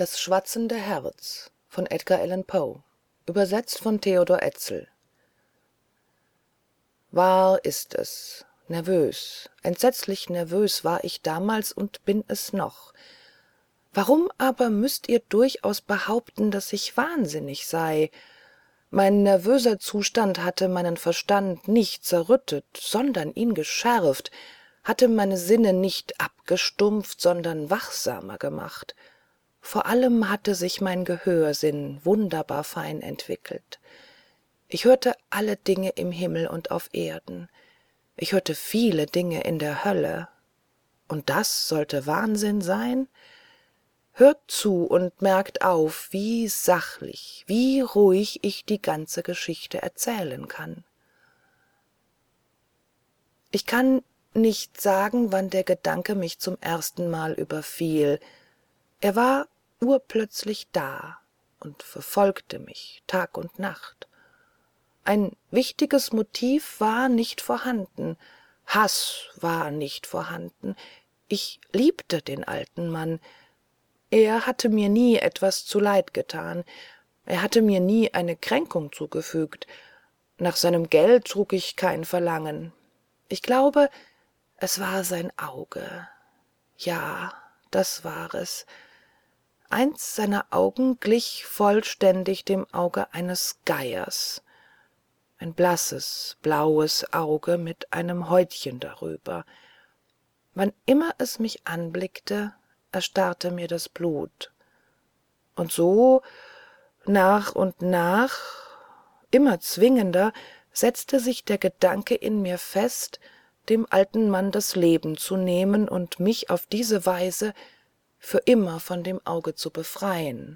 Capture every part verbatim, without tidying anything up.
Das schwatzende Herz von Edgar Allan Poe. Übersetzt von Theodor Etzel. Wahr ist es, nervös, entsetzlich nervös war ich damals und bin es noch. Warum aber müßt ihr durchaus behaupten, daß ich wahnsinnig sei? Mein nervöser Zustand hatte meinen Verstand nicht zerrüttet, sondern ihn geschärft, hatte meine Sinne nicht abgestumpft, sondern wachsamer gemacht. Vor allem hatte sich mein Gehörsinn wunderbar fein entwickelt. Ich hörte alle Dinge im Himmel und auf Erden. Ich hörte viele Dinge in der Hölle. Und das sollte Wahnsinn sein? Hört zu und merkt auf, wie sachlich, wie ruhig ich die ganze Geschichte erzählen kann. Ich kann nicht sagen, wann der Gedanke mich zum ersten Mal überfiel. Er war urplötzlich da und verfolgte mich Tag und Nacht. Ein wichtiges Motiv war nicht vorhanden, Hass war nicht vorhanden. Ich liebte den alten Mann. Er hatte mir nie etwas zuleid getan. Er hatte mir nie eine Kränkung zugefügt. Nach seinem Geld trug ich kein Verlangen. Ich glaube, es war sein Auge. Ja, das war es. Eins seiner Augen glich vollständig dem Auge eines Geiers. Ein blasses, blaues Auge mit einem Häutchen darüber. Wann immer es mich anblickte, erstarrte mir das Blut. Und so, nach und nach, immer zwingender, setzte sich der Gedanke in mir fest, dem alten Mann das Leben zu nehmen und mich auf diese Weise für immer von dem Auge zu befreien.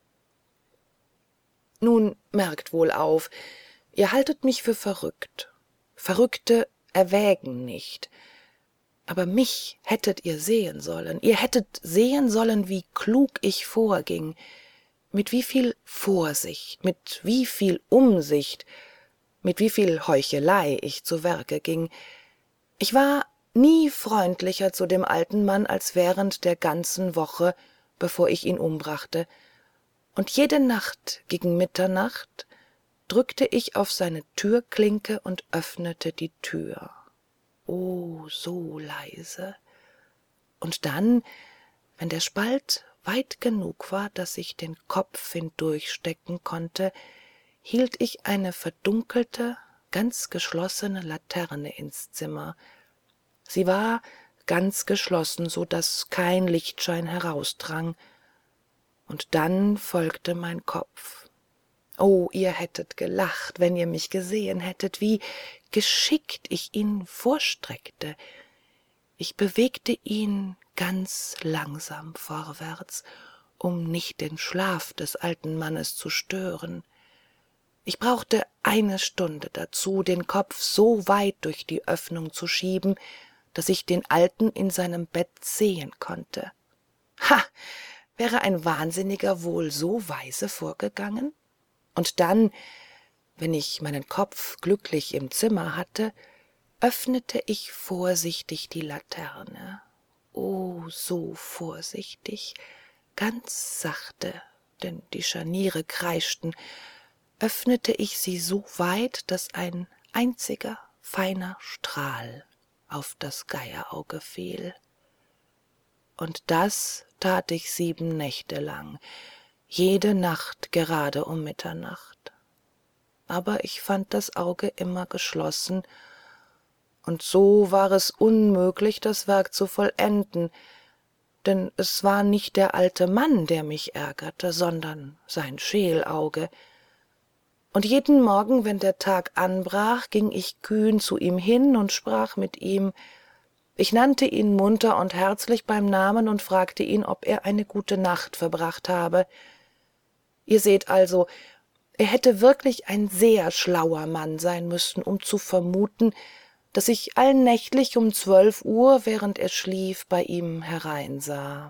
Nun merkt wohl auf, ihr haltet mich für verrückt. Verrückte erwägen nicht. Aber mich hättet ihr sehen sollen. Ihr hättet sehen sollen, wie klug ich vorging, mit wie viel Vorsicht, mit wie viel Umsicht, mit wie viel Heuchelei ich zu Werke ging. Ich war nie freundlicher zu dem alten Mann als während der ganzen Woche, bevor ich ihn umbrachte. Und jede Nacht gegen Mitternacht drückte ich auf seine Türklinke und öffnete die Tür. Oh, so leise. Und dann, wenn der Spalt weit genug war, dass ich den Kopf hindurchstecken konnte, hielt ich eine verdunkelte, ganz geschlossene Laterne ins Zimmer. Sie war ganz geschlossen, so daß kein Lichtschein herausdrang. Und dann folgte mein Kopf. Oh, ihr hättet gelacht, wenn ihr mich gesehen hättet, wie geschickt ich ihn vorstreckte. Ich bewegte ihn ganz langsam vorwärts, um nicht den Schlaf des alten Mannes zu stören. Ich brauchte eine Stunde dazu, den Kopf so weit durch die Öffnung zu schieben, dass ich den Alten in seinem Bett sehen konnte. Ha! Wäre ein Wahnsinniger wohl so weise vorgegangen? Und dann, wenn ich meinen Kopf glücklich im Zimmer hatte, öffnete ich vorsichtig die Laterne. Oh, so vorsichtig, ganz sachte, denn die Scharniere kreischten, öffnete ich sie so weit, dass ein einziger, feiner Strahl auf das Geierauge fiel. Und das tat ich sieben Nächte lang, jede Nacht gerade um Mitternacht. Aber ich fand das Auge immer geschlossen, und so war es unmöglich, das Werk zu vollenden, denn es war nicht der alte Mann, der mich ärgerte, sondern sein Scheelauge. Und jeden Morgen, wenn der Tag anbrach, ging ich kühn zu ihm hin und sprach mit ihm. Ich nannte ihn munter und herzlich beim Namen und fragte ihn, ob er eine gute Nacht verbracht habe. Ihr seht also, er hätte wirklich ein sehr schlauer Mann sein müssen, um zu vermuten, dass ich allnächtlich um zwölf Uhr, während er schlief, bei ihm hereinsah.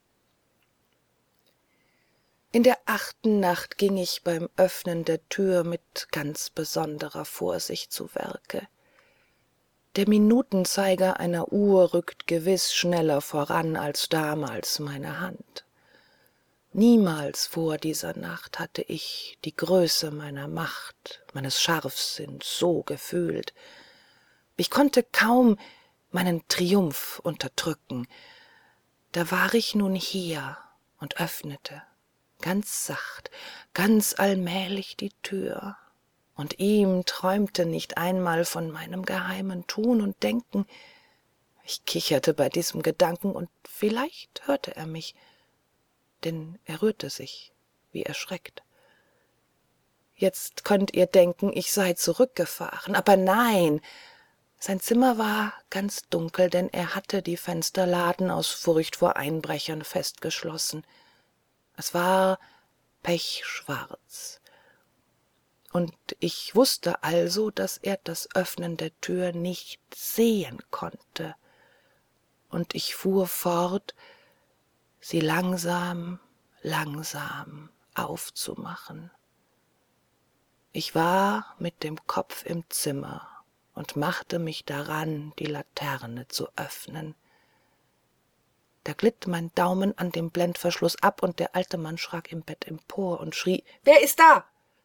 In der achten Nacht ging ich beim Öffnen der Tür mit ganz besonderer Vorsicht zu Werke. Der Minutenzeiger einer Uhr rückt gewiß schneller voran als damals meine Hand. Niemals vor dieser Nacht hatte ich die Größe meiner Macht, meines Scharfsinns so gefühlt. Ich konnte kaum meinen Triumph unterdrücken. Da war ich nun hier und öffnete, ganz sacht, ganz allmählich die Tür. Und ihm träumte nicht einmal von meinem geheimen Tun und Denken. Ich kicherte bei diesem Gedanken, und vielleicht hörte er mich, denn er rührte sich, wie erschreckt. Jetzt könnt ihr denken, ich sei zurückgefahren, aber nein, sein Zimmer war ganz dunkel, denn er hatte die Fensterladen aus Furcht vor Einbrechern festgeschlossen. Es war pechschwarz, und ich wusste also, dass er das Öffnen der Tür nicht sehen konnte, und ich fuhr fort, sie langsam, langsam aufzumachen. Ich war mit dem Kopf im Zimmer und machte mich daran, die Laterne zu öffnen. Da glitt mein Daumen an dem Blendverschluss ab, und der alte Mann schrak im Bett empor und schrie: »Wer ist da?«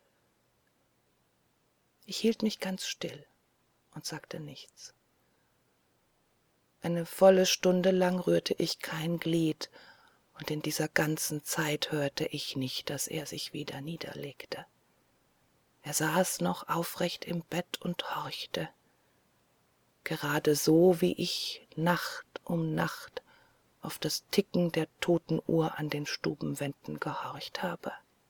Ich hielt mich ganz still und sagte nichts. Eine volle Stunde lang rührte ich kein Glied, und in dieser ganzen Zeit hörte ich nicht, dass er sich wieder niederlegte. Er saß noch aufrecht im Bett und horchte, gerade so, wie ich Nacht um Nacht auf das Ticken der toten Uhr an den Stubenwänden gehorcht habe.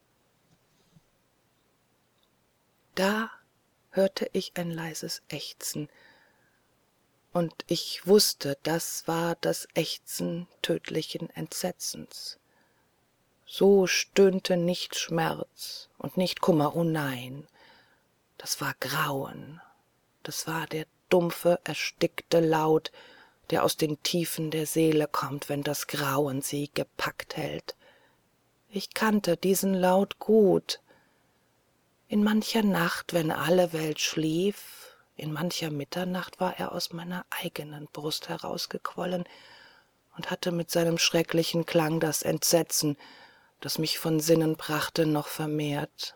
Da hörte ich ein leises Ächzen, und ich wusste, das war das Ächzen tödlichen Entsetzens. So stöhnte nicht Schmerz und nicht Kummer, oh nein, das war Grauen, das war der dumpfe, erstickte Laut, der aus den Tiefen der Seele kommt, wenn das Grauen sie gepackt hält. Ich kannte diesen Laut gut. In mancher Nacht, wenn alle Welt schlief, in mancher Mitternacht war er aus meiner eigenen Brust herausgequollen und hatte mit seinem schrecklichen Klang das Entsetzen, das mich von Sinnen brachte, noch vermehrt.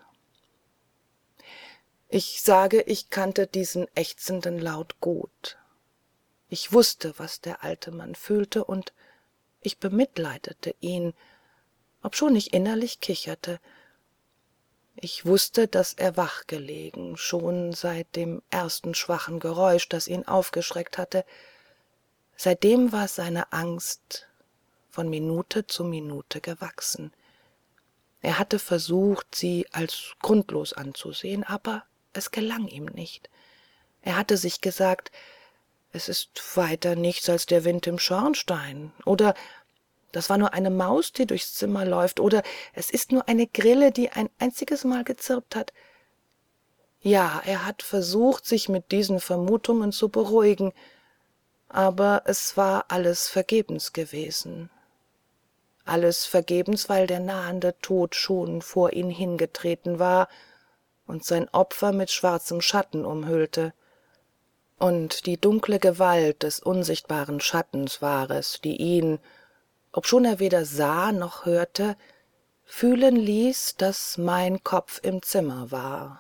Ich sage, ich kannte diesen ächzenden Laut gut. Ich wusste, was der alte Mann fühlte, und ich bemitleidete ihn, obschon ich innerlich kicherte. Ich wusste, daß er wach gelegen, schon seit dem ersten schwachen Geräusch, das ihn aufgeschreckt hatte. Seitdem war seine Angst von Minute zu Minute gewachsen. Er hatte versucht, sie als grundlos anzusehen, aber es gelang ihm nicht. Er hatte sich gesagt, es ist weiter nichts als der Wind im Schornstein, oder das war nur eine Maus, die durchs Zimmer läuft, oder es ist nur eine Grille, die ein einziges Mal gezirpt hat. Ja, er hat versucht, sich mit diesen Vermutungen zu beruhigen, aber es war alles vergebens gewesen. Alles vergebens, weil der nahende Tod schon vor ihn hingetreten war und sein Opfer mit schwarzem Schatten umhüllte. Und die dunkle Gewalt des unsichtbaren Schattens war es, die ihn, obschon er weder sah noch hörte, fühlen ließ, dass mein Kopf im Zimmer war.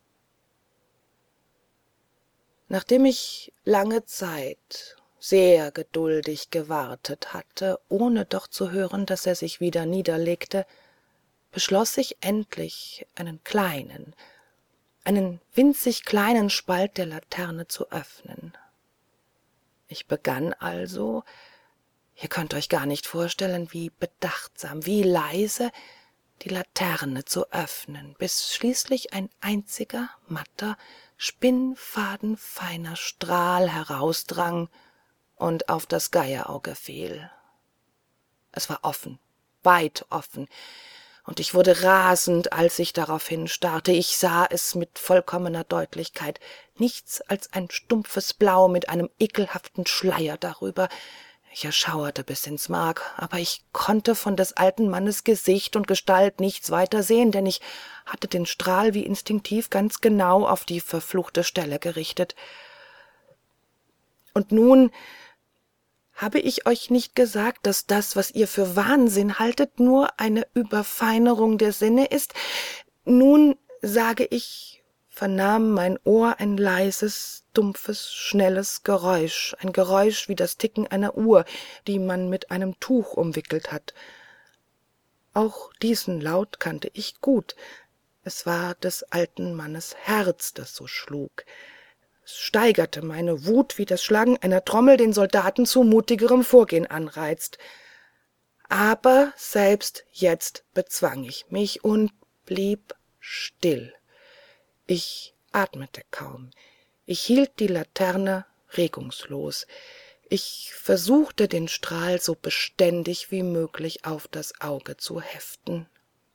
Nachdem ich lange Zeit sehr geduldig gewartet hatte, ohne doch zu hören, dass er sich wieder niederlegte, beschloß ich endlich, einen kleinen, einen winzig kleinen Spalt der Laterne zu öffnen. Ich begann also, ihr könnt euch gar nicht vorstellen, wie bedachtsam, wie leise, die Laterne zu öffnen, bis schließlich ein einziger, matter, spinnfadenfeiner Strahl herausdrang und auf das Geierauge fiel. Es war offen, weit offen, und ich wurde rasend, als ich darauf hinstarrte. Ich sah es mit vollkommener Deutlichkeit, nichts als ein stumpfes Blau mit einem ekelhaften Schleier darüber. Ich erschauerte bis ins Mark, aber ich konnte von des alten Mannes Gesicht und Gestalt nichts weiter sehen, denn ich hatte den Strahl wie instinktiv ganz genau auf die verfluchte Stelle gerichtet. Und nun Habe ich euch nicht gesagt, dass das, was ihr für Wahnsinn haltet, nur eine Überfeinerung der Sinne ist? Nun sage ich, vernahm mein Ohr ein leises, dumpfes, schnelles Geräusch, ein Geräusch wie das Ticken einer Uhr, die man mit einem Tuch umwickelt hat. Auch diesen Laut kannte ich gut. Es war des alten Mannes Herz, das so schlug. Es steigerte meine Wut, wie das Schlagen einer Trommel den Soldaten zu mutigerem Vorgehen anreizt. Aber selbst jetzt bezwang ich mich und blieb still. Ich atmete kaum. Ich hielt die Laterne regungslos. Ich versuchte, den Strahl so beständig wie möglich auf das Auge zu heften.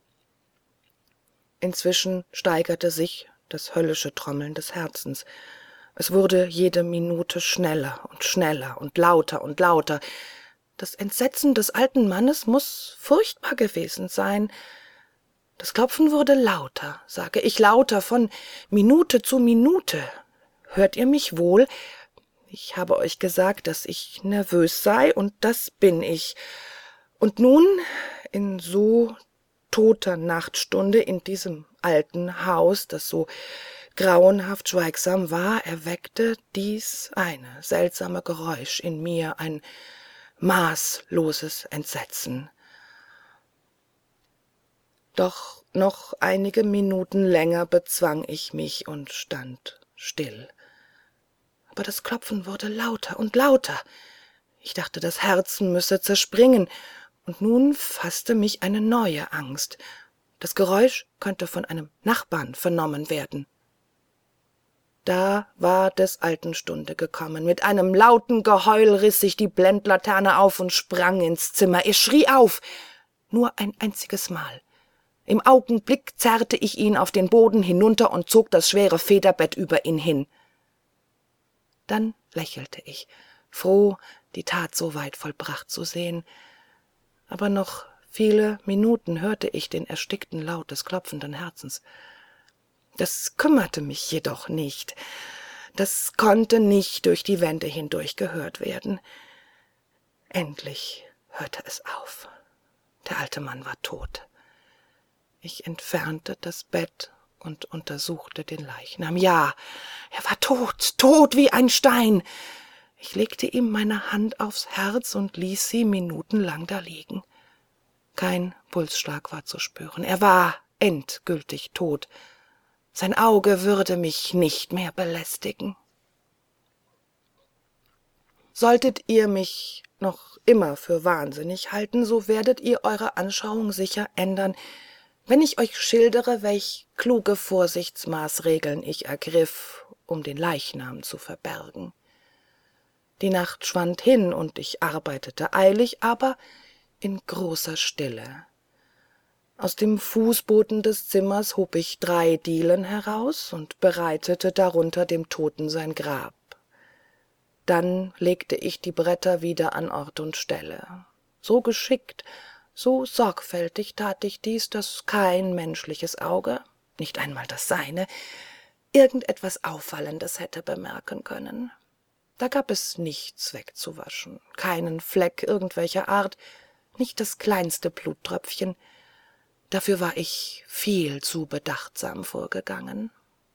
Inzwischen steigerte sich das höllische Trommeln des Herzens. Es wurde jede Minute schneller und schneller und lauter und lauter. Das Entsetzen des alten Mannes muß furchtbar gewesen sein. Das Klopfen wurde lauter, sage ich, lauter, von Minute zu Minute. Hört ihr mich wohl? Ich habe euch gesagt, dass ich nervös sei, und das bin ich. Und nun, in so toter Nachtstunde, in diesem alten Haus, das so grauenhaft schweigsam war, erweckte dies eine seltsame Geräusch in mir, ein maßloses Entsetzen. Doch noch einige Minuten länger bezwang ich mich und stand still. Aber das Klopfen wurde lauter und lauter. Ich dachte, das Herz müsse zerspringen, und nun faßte mich eine neue Angst. Das Geräusch könnte von einem Nachbarn vernommen werden. Da war des Alten Stunde gekommen. Mit einem lauten Geheul riß sich die Blendlaterne auf und sprang ins Zimmer. Er schrie auf, nur ein einziges Mal. Im Augenblick zerrte ich ihn auf den Boden hinunter und zog das schwere Federbett über ihn hin. Dann lächelte ich, froh, die Tat so weit vollbracht zu sehen. Aber noch viele Minuten hörte ich den erstickten Laut des klopfenden Herzens. Das kümmerte mich jedoch nicht. Das konnte nicht durch die Wände hindurch gehört werden. Endlich hörte es auf. Der alte Mann war tot. Ich entfernte das Bett und untersuchte den Leichnam. Ja, er war tot, tot wie ein Stein. Ich legte ihm meine Hand aufs Herz und ließ sie minutenlang da liegen. Kein Pulsschlag war zu spüren. Er war endgültig tot. Sein Auge würde mich nicht mehr belästigen. Solltet ihr mich noch immer für wahnsinnig halten, so werdet ihr eure Anschauung sicher ändern, wenn ich euch schildere, welch kluge Vorsichtsmaßregeln ich ergriff, um den Leichnam zu verbergen. Die Nacht schwand hin, und ich arbeitete eilig, aber in großer Stille. Aus dem Fußboden des Zimmers hob ich drei Dielen heraus und bereitete darunter dem Toten sein Grab. Dann legte ich die Bretter wieder an Ort und Stelle. So geschickt, so sorgfältig tat ich dies, dass kein menschliches Auge, nicht einmal das seine, irgendetwas Auffallendes hätte bemerken können. Da gab es nichts wegzuwaschen, keinen Fleck irgendwelcher Art, nicht das kleinste Bluttröpfchen. Dafür war ich viel zu bedachtsam vorgegangen.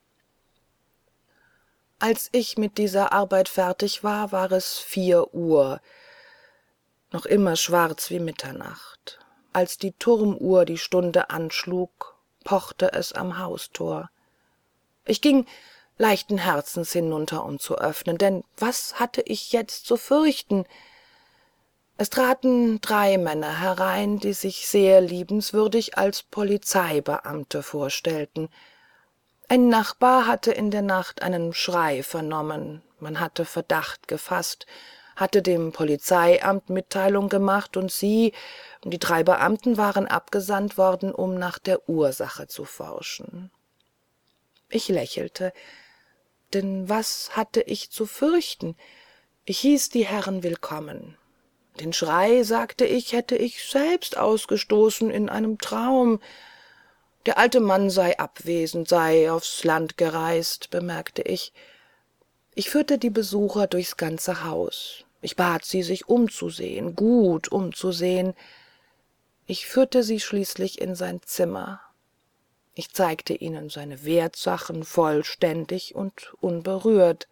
Als ich mit dieser Arbeit fertig war, war es vier Uhr, noch immer schwarz wie Mitternacht. Als die Turmuhr die Stunde anschlug, pochte es am Haustor. Ich ging leichten Herzens hinunter, um zu öffnen, denn was hatte ich jetzt zu fürchten? Es traten drei Männer herein, die sich sehr liebenswürdig als Polizeibeamte vorstellten. Ein Nachbar hatte in der Nacht einen Schrei vernommen. Man hatte Verdacht gefasst, hatte dem Polizeiamt Mitteilung gemacht, und sie, die drei Beamten, waren abgesandt worden, um nach der Ursache zu forschen. Ich lächelte, denn was hatte ich zu fürchten? Ich hieß die Herren willkommen. Den Schrei, sagte ich, hätte ich selbst ausgestoßen in einem Traum. Der alte Mann sei abwesend, sei aufs Land gereist, bemerkte ich. Ich führte die Besucher durchs ganze Haus. Ich bat sie, sich umzusehen, gut umzusehen. Ich führte sie schließlich in sein Zimmer. Ich zeigte ihnen seine Wertsachen vollständig und unberührt.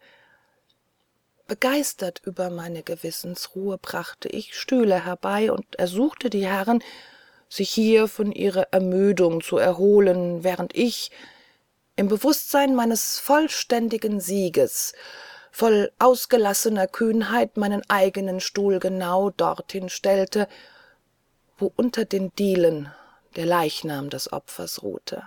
Begeistert über meine Gewissensruhe brachte ich Stühle herbei und ersuchte die Herren, sich hier von ihrer Ermüdung zu erholen, während ich, im Bewußtsein meines vollständigen Sieges, voll ausgelassener Kühnheit meinen eigenen Stuhl genau dorthin stellte, wo unter den Dielen der Leichnam des Opfers ruhte.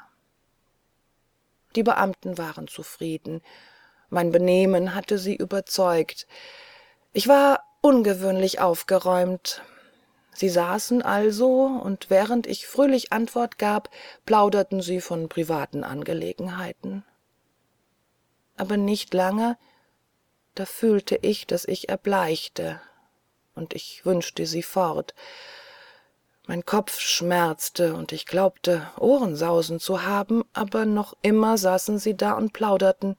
Die Beamten waren zufrieden. Mein Benehmen hatte sie überzeugt. Ich war ungewöhnlich aufgeräumt. Sie saßen also, und während ich fröhlich Antwort gab, plauderten sie von privaten Angelegenheiten. Aber nicht lange, da fühlte ich, dass ich erbleichte, und ich wünschte sie fort. Mein Kopf schmerzte, und ich glaubte, Ohrensausen zu haben, aber noch immer saßen sie da und plauderten.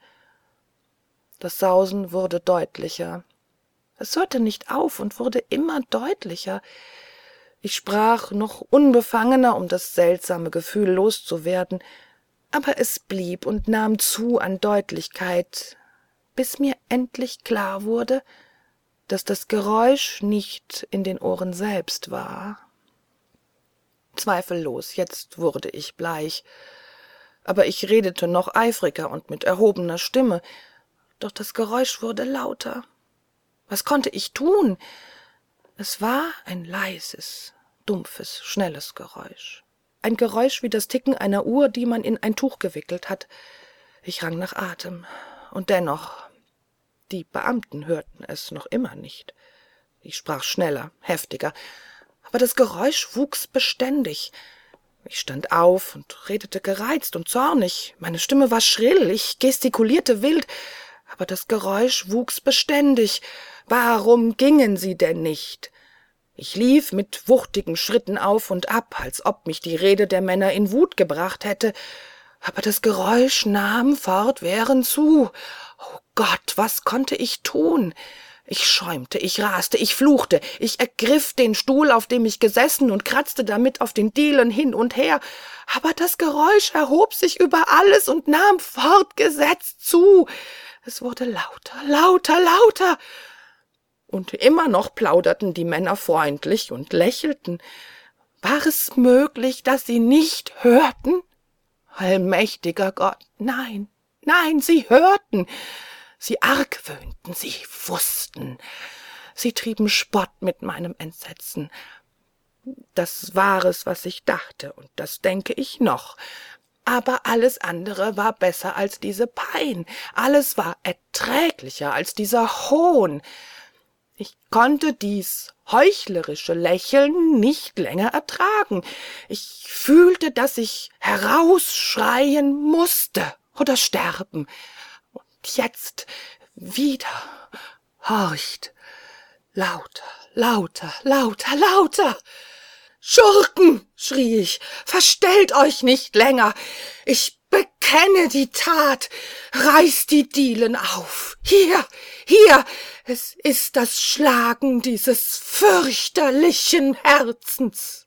Das Sausen wurde deutlicher. Es hörte nicht auf und wurde immer deutlicher. Ich sprach noch unbefangener, um das seltsame Gefühl loszuwerden, aber es blieb und nahm zu an Deutlichkeit, bis mir endlich klar wurde, dass das Geräusch nicht in den Ohren selbst war. Zweifellos, jetzt wurde ich bleich, aber ich redete noch eifriger und mit erhobener Stimme, doch das Geräusch wurde lauter. Was konnte ich tun? Es war ein leises, dumpfes, schnelles Geräusch. Ein Geräusch wie das Ticken einer Uhr, die man in ein Tuch gewickelt hat. Ich rang nach Atem. Und dennoch, die Beamten hörten es noch immer nicht. Ich sprach schneller, heftiger, aber das Geräusch wuchs beständig. Ich stand auf und redete gereizt und zornig. Meine Stimme war schrill, ich gestikulierte wild, aber das Geräusch wuchs beständig. Warum gingen sie denn nicht? Ich lief mit wuchtigen Schritten auf und ab, als ob mich die Rede der Männer in Wut gebracht hätte, aber das Geräusch nahm fortwährend zu. Oh Gott, was konnte ich tun? Ich schäumte, ich raste, ich fluchte, ich ergriff den Stuhl, auf dem ich gesessen, und kratzte damit auf den Dielen hin und her, aber das Geräusch erhob sich über alles und nahm fortgesetzt zu. Es wurde lauter, lauter, lauter, und immer noch plauderten die Männer freundlich und lächelten. War es möglich, dass sie nicht hörten? Allmächtiger Gott, nein, nein, sie hörten. Sie argwöhnten, sie wussten. Sie trieben Spott mit meinem Entsetzen. Das war es, was ich dachte, und das denke ich noch. Aber alles andere war besser als diese Pein. Alles war erträglicher als dieser Hohn. Ich konnte dies heuchlerische Lächeln nicht länger ertragen. Ich fühlte, dass ich herausschreien musste oder sterben. Und jetzt wieder horcht. Lauter, lauter, lauter, lauter. »Schurken«, schrie ich, »verstellt euch nicht länger. Ich bekenne die Tat. Reißt die Dielen auf. Hier, hier, es ist das Schlagen dieses fürchterlichen Herzens.«